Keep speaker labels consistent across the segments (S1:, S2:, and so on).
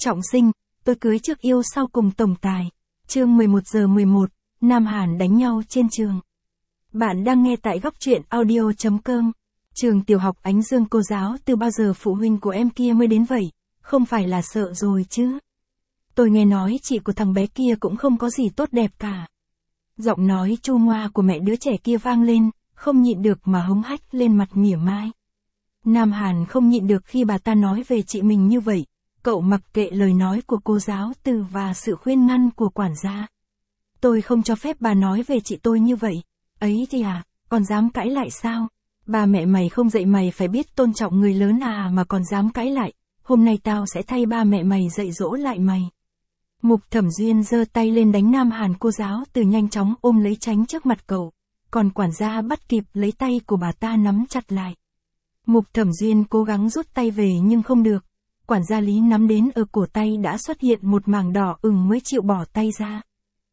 S1: Trọng sinh, tôi cưới trước yêu sau cùng tổng tài. Chương 11:11, Nam Hàn đánh nhau trên trường. Bạn đang nghe tại góc truyện audio.com. Trường tiểu học Ánh Dương, cô giáo từ bao giờ phụ huynh của em kia mới đến vậy, không phải là sợ rồi chứ. Tôi nghe nói chị của thằng bé kia cũng không có gì tốt đẹp cả. Giọng nói chua ngoa của mẹ đứa trẻ kia vang lên, không nhịn được mà hống hách lên mặt mỉa mai. Nam Hàn không nhịn được khi bà ta nói về chị mình như vậy, cậu mặc kệ lời nói của cô giáo từ và sự khuyên ngăn của quản gia. Tôi không cho phép bà nói về chị tôi như vậy. Ấy thì à, còn dám cãi lại sao? Ba mẹ mày không dạy mày phải biết tôn trọng người lớn à mà còn dám cãi lại, hôm nay tao sẽ thay ba mẹ mày dạy dỗ lại mày. Mục Thẩm Duyên giơ tay lên đánh Nam Hàn, cô giáo từ nhanh chóng ôm lấy tránh trước mặt cậu, còn quản gia bắt kịp lấy tay của bà ta nắm chặt lại. Mục Thẩm Duyên cố gắng rút tay về nhưng không được, quản gia Lý nắm đến ở cổ tay đã xuất hiện một mảng đỏ ửng mới chịu bỏ tay ra.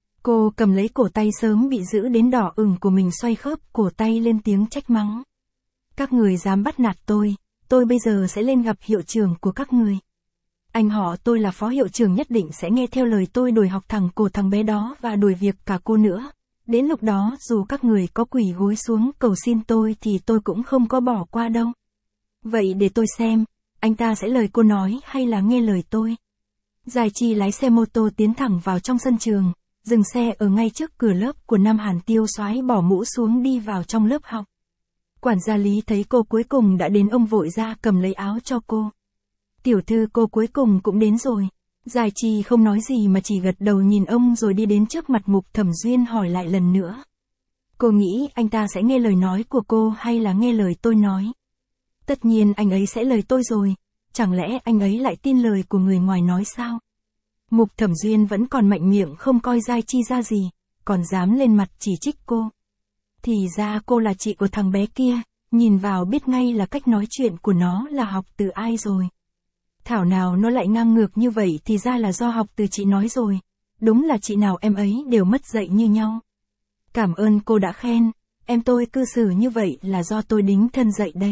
S1: Cô cầm lấy cổ tay sớm bị giữ đến đỏ ửng của mình, xoay khớp cổ tay lên tiếng trách mắng. Các người dám bắt nạt tôi bây giờ sẽ lên gặp hiệu trưởng của các người. Anh họ tôi là phó hiệu trưởng, nhất định sẽ nghe theo lời tôi đuổi học thẳng cổ thằng bé đó và đuổi việc cả cô nữa. Đến lúc đó dù các người có quỳ gối xuống cầu xin tôi thì tôi cũng không có bỏ qua đâu. Vậy để tôi xem, anh ta sẽ lời cô nói hay là nghe lời tôi. Giải Chi lái xe mô tô tiến thẳng vào trong sân trường, dừng xe ở ngay trước cửa lớp của Nam Hàn. Tiêu Soái bỏ mũ xuống đi vào trong lớp học. Quản gia Lý thấy cô cuối cùng đã đến, ông vội ra cầm lấy áo cho cô. Tiểu thư, cô cuối cùng cũng đến rồi. Giải Chi không nói gì mà chỉ gật đầu nhìn ông rồi đi đến trước mặt Mục Thẩm Duyên hỏi lại lần nữa. Cô nghĩ anh ta sẽ nghe lời nói của cô hay là nghe lời tôi nói? Tất nhiên anh ấy sẽ lời tôi rồi, chẳng lẽ anh ấy lại tin lời của người ngoài nói sao? Mục Thẩm Duyên vẫn còn mạnh miệng không coi Giải Chi ra gì, còn dám lên mặt chỉ trích cô. Thì ra cô là chị của thằng bé kia, nhìn vào biết ngay là cách nói chuyện của nó là học từ ai rồi. Thảo nào nó lại ngang ngược như vậy, thì ra là do học từ chị nói rồi. Đúng là chị nào em ấy đều mất dạy như nhau. Cảm ơn cô đã khen, em tôi cư xử như vậy là do tôi đính thân dạy đây.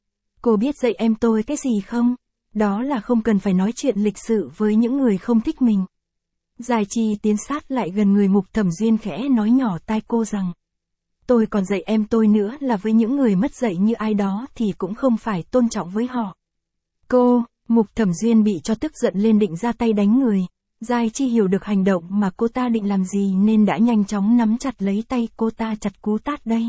S1: Cô biết dạy em tôi cái gì không? Đó là không cần phải nói chuyện lịch sự với những người không thích mình. Giải Chi tiến sát lại gần người Mục Thẩm Duyên, khẽ nói nhỏ tai cô rằng, tôi còn dạy em tôi nữa là với những người mất dạy như ai đó thì cũng không phải tôn trọng với họ. Cô, Mục Thẩm Duyên bị cho tức giận lên định ra tay đánh người. Giải Chi hiểu được hành động mà cô ta định làm gì nên đã nhanh chóng nắm chặt lấy tay cô ta, chặt cú tát đây.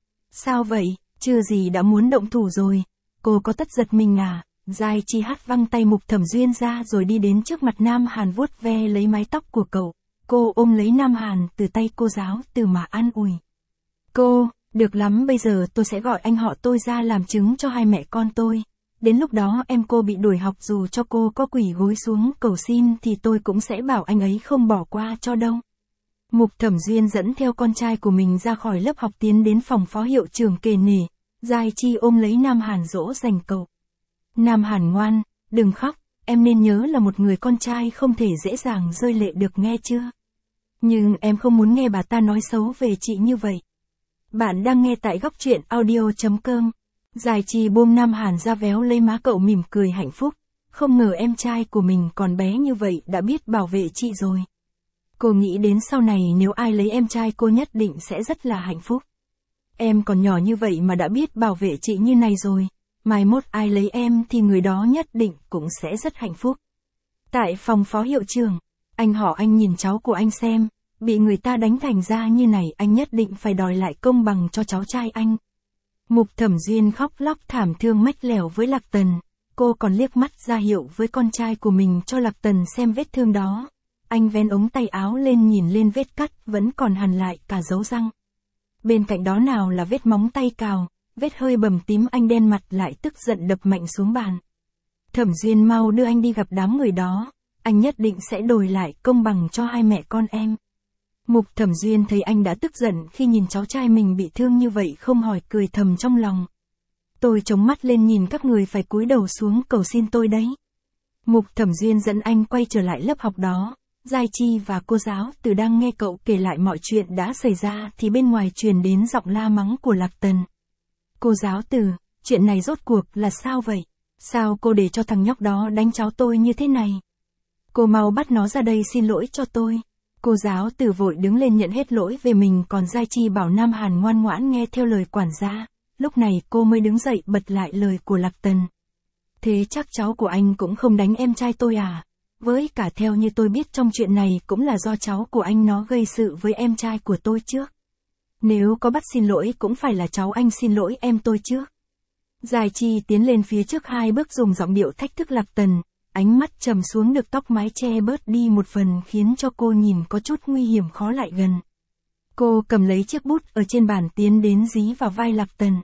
S1: Sao vậy, chưa gì đã muốn động thủ rồi, cô có tất giật mình à? Giải Chi hất văng tay Mục Thẩm Duyên ra rồi đi đến trước mặt Nam Hàn, vuốt ve lấy mái tóc của cậu. Cô ôm lấy Nam Hàn từ tay cô giáo từ mà an ủi. Cô, được lắm, bây giờ tôi sẽ gọi anh họ tôi ra làm chứng cho hai mẹ con tôi. Đến lúc đó em cô bị đuổi học dù cho cô có quỳ gối xuống cầu xin thì tôi cũng sẽ bảo anh ấy không bỏ qua cho đâu. Mục Thẩm Duyên dẫn theo con trai của mình ra khỏi lớp học tiến đến phòng phó hiệu trưởng kề nể. Giải Chi ôm lấy Nam Hàn dỗ dành cậu. Nam Hàn ngoan, đừng khóc, em nên nhớ là một người con trai không thể dễ dàng rơi lệ được, nghe chưa? Nhưng em không muốn nghe bà ta nói xấu về chị như vậy. Bạn đang nghe tại góc truyện audio.com. Giải Chi buông Nam Hàn ra, véo lấy má cậu mỉm cười hạnh phúc. Không ngờ em trai của mình còn bé như vậy đã biết bảo vệ chị rồi. Cô nghĩ đến sau này nếu ai lấy em trai cô nhất định sẽ rất là hạnh phúc. Em còn nhỏ như vậy mà đã biết bảo vệ chị như này rồi. Mai mốt ai lấy em thì người đó nhất định cũng sẽ rất hạnh phúc. Tại phòng phó hiệu trưởng, anh họ anh nhìn cháu của anh xem, bị người ta đánh thành ra như này, anh nhất định phải đòi lại công bằng cho cháu trai anh. Mục Thẩm Duyên khóc lóc thảm thương mách lẻo với Lạc Tần. Cô còn liếc mắt ra hiệu với con trai của mình cho Lạc Tần xem vết thương đó. Anh vén ống tay áo lên, nhìn lên vết cắt vẫn còn hằn lại cả dấu răng. Bên cạnh đó nào là vết móng tay cào, vết hơi bầm tím. Anh đen mặt lại tức giận đập mạnh xuống bàn. Thẩm Duyên, mau đưa anh đi gặp đám người đó, anh nhất định sẽ đòi lại công bằng cho hai mẹ con em. Mục Thẩm Duyên thấy anh đã tức giận khi nhìn cháu trai mình bị thương như vậy, không hỏi cười thầm trong lòng. Tôi chống mắt lên nhìn các người phải cúi đầu xuống cầu xin tôi đấy. Mục Thẩm Duyên dẫn anh quay trở lại lớp học đó. Giải Chi và cô giáo từ đang nghe cậu kể lại mọi chuyện đã xảy ra thì bên ngoài truyền đến giọng la mắng của Lạc Tần. Cô giáo Từ, chuyện này rốt cuộc là sao vậy? Sao cô để cho thằng nhóc đó đánh cháu tôi như thế này? Cô mau bắt nó ra đây xin lỗi cho tôi. Cô giáo từ vội đứng lên nhận hết lỗi về mình, còn Giai Chi bảo Nam Hàn ngoan ngoãn nghe theo lời quản gia. Lúc này cô mới đứng dậy bật lại lời của Lạc Tần. Thế chắc cháu của anh cũng không đánh em trai tôi à? Với cả theo như tôi biết trong chuyện này cũng là do cháu của anh nó gây sự với em trai của tôi trước. Nếu có bắt xin lỗi cũng phải là cháu anh xin lỗi em tôi trước. Giai Chi tiến lên phía trước 2 bước dùng giọng điệu thách thức Lạc Tần, ánh mắt trầm xuống, được tóc mái che bớt đi một phần khiến cho cô nhìn có chút nguy hiểm khó lại gần. Cô cầm lấy chiếc bút ở trên bàn tiến đến dí vào vai Lạc Tần.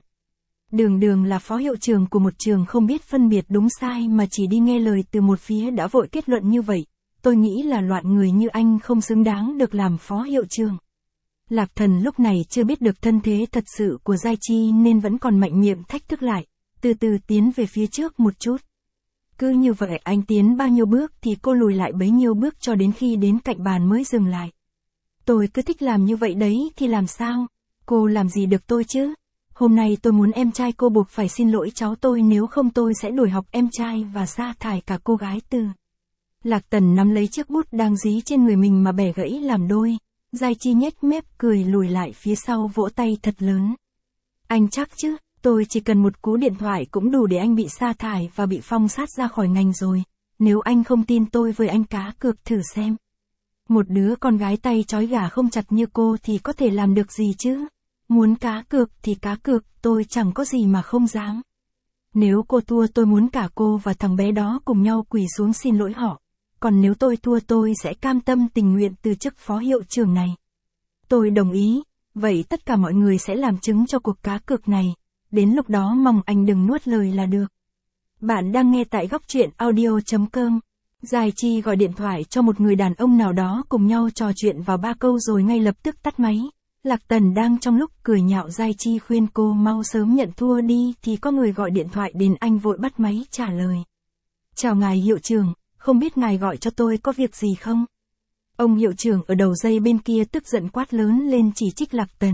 S1: Đường là phó hiệu trưởng của một trường không biết phân biệt đúng sai mà chỉ đi nghe lời từ một phía đã vội kết luận như vậy. Tôi nghĩ là loại người như anh không xứng đáng được làm phó hiệu trưởng. Lạc Thần lúc này chưa biết được thân thế thật sự của Giai Chi nên vẫn còn mạnh miệng thách thức lại, từ từ tiến về phía trước một chút. Cứ như vậy anh tiến bao nhiêu bước thì cô lùi lại bấy nhiêu bước cho đến khi đến cạnh bàn mới dừng lại. Tôi cứ thích làm như vậy đấy thì làm sao? Cô làm gì được tôi chứ? Hôm nay tôi muốn em trai cô buộc phải xin lỗi cháu tôi, nếu không tôi sẽ đuổi học em trai và sa thải cả cô gái từ. Lạc Tần nắm lấy chiếc bút đang dí trên người mình mà bẻ gãy làm đôi. Giai Chi nhếch mép cười lùi lại phía sau vỗ tay thật lớn. Anh chắc chứ, tôi chỉ cần một cú điện thoại cũng đủ để anh bị sa thải và bị phong sát ra khỏi ngành rồi. Nếu anh không tin tôi với anh cá cược thử xem. Một đứa con gái tay trói gà không chặt như cô thì có thể làm được gì chứ? Muốn cá cược thì cá cược, tôi chẳng có gì mà không dám. Nếu cô thua tôi muốn cả cô và thằng bé đó cùng nhau quỳ xuống xin lỗi họ. Còn nếu tôi thua tôi sẽ cam tâm tình nguyện từ chức phó hiệu trưởng này. Tôi đồng ý, vậy tất cả mọi người sẽ làm chứng cho cuộc cá cược này. Đến lúc đó mong anh đừng nuốt lời là được. Bạn đang nghe tại góc truyện audio.com. Giai Chi gọi điện thoại cho một người đàn ông nào đó cùng nhau trò chuyện vào 3 câu rồi ngay lập tức tắt máy. Lạc Tần đang trong lúc cười nhạo Giai Chi khuyên cô mau sớm nhận thua đi thì có người gọi điện thoại đến, anh vội bắt máy trả lời. Chào ngài hiệu trưởng, không biết ngài gọi cho tôi có việc gì không? Ông hiệu trưởng ở đầu dây bên kia tức giận quát lớn lên chỉ trích Lạc Tần.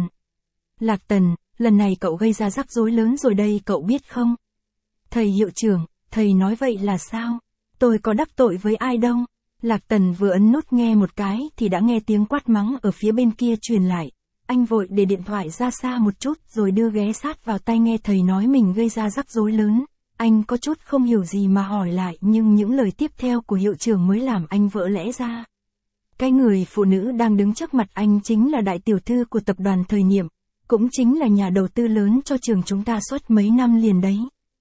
S1: Lạc Tần, lần này cậu gây ra rắc rối lớn rồi đây cậu biết không? Thầy hiệu trưởng, thầy nói vậy là sao? Tôi có đắc tội với ai đâu? Lạc Tần vừa ấn nút nghe một cái thì đã nghe tiếng quát mắng ở phía bên kia truyền lại. Anh vội để điện thoại ra xa một chút rồi đưa ghé sát vào tai nghe thầy nói mình gây ra rắc rối lớn. Anh có chút không hiểu gì mà hỏi lại, nhưng những lời tiếp theo của hiệu trưởng mới làm anh vỡ lẽ ra. Cái người phụ nữ đang đứng trước mặt anh chính là đại tiểu thư của tập đoàn Thời Niệm, cũng chính là nhà đầu tư lớn cho trường chúng ta suốt mấy năm liền đấy.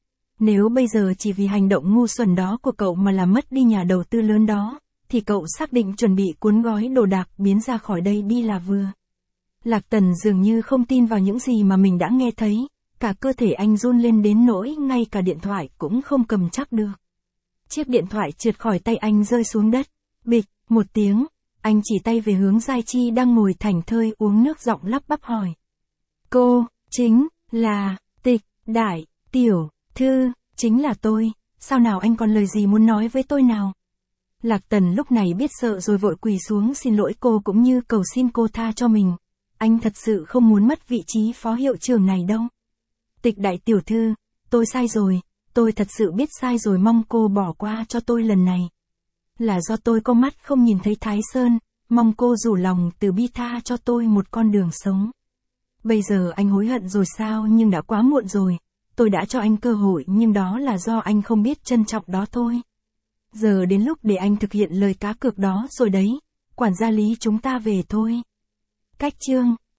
S1: Nếu bây giờ chỉ vì hành động ngu xuẩn đó của cậu mà làm mất đi nhà đầu tư lớn đó, thì cậu xác định chuẩn bị cuốn gói đồ đạc biến ra khỏi đây đi là vừa. Lạc Tần dường như không tin vào những gì mà mình đã nghe thấy, cả cơ thể anh run lên đến nỗi ngay cả điện thoại cũng không cầm chắc được. Chiếc điện thoại trượt khỏi tay anh rơi xuống đất, bịch, một tiếng, anh chỉ tay về hướng Giai Chi đang ngồi thảnh thơi uống nước, giọng lắp bắp hỏi. Cô, chính là, Tịch, đại, tiểu, thư, chính là tôi, sao nào anh còn lời gì muốn nói với tôi nào? Lạc Tần lúc này biết sợ rồi vội quỳ xuống xin lỗi cô cũng như cầu xin cô tha cho mình. Anh thật sự không muốn mất vị trí phó hiệu trưởng này đâu. Tịch đại tiểu thư, tôi sai rồi, tôi thật sự biết sai rồi, mong cô bỏ qua cho tôi lần này. Là do tôi có mắt không nhìn thấy Thái Sơn, mong cô rủ lòng từ bi tha cho tôi một con đường sống. Bây giờ anh hối hận rồi sao? Nhưng đã quá muộn rồi, tôi đã cho anh cơ hội nhưng đó là do anh không biết trân trọng đó thôi. Giờ đến lúc để anh thực hiện lời cá cược đó rồi đấy, quản gia Lý chúng ta về thôi. Cách chương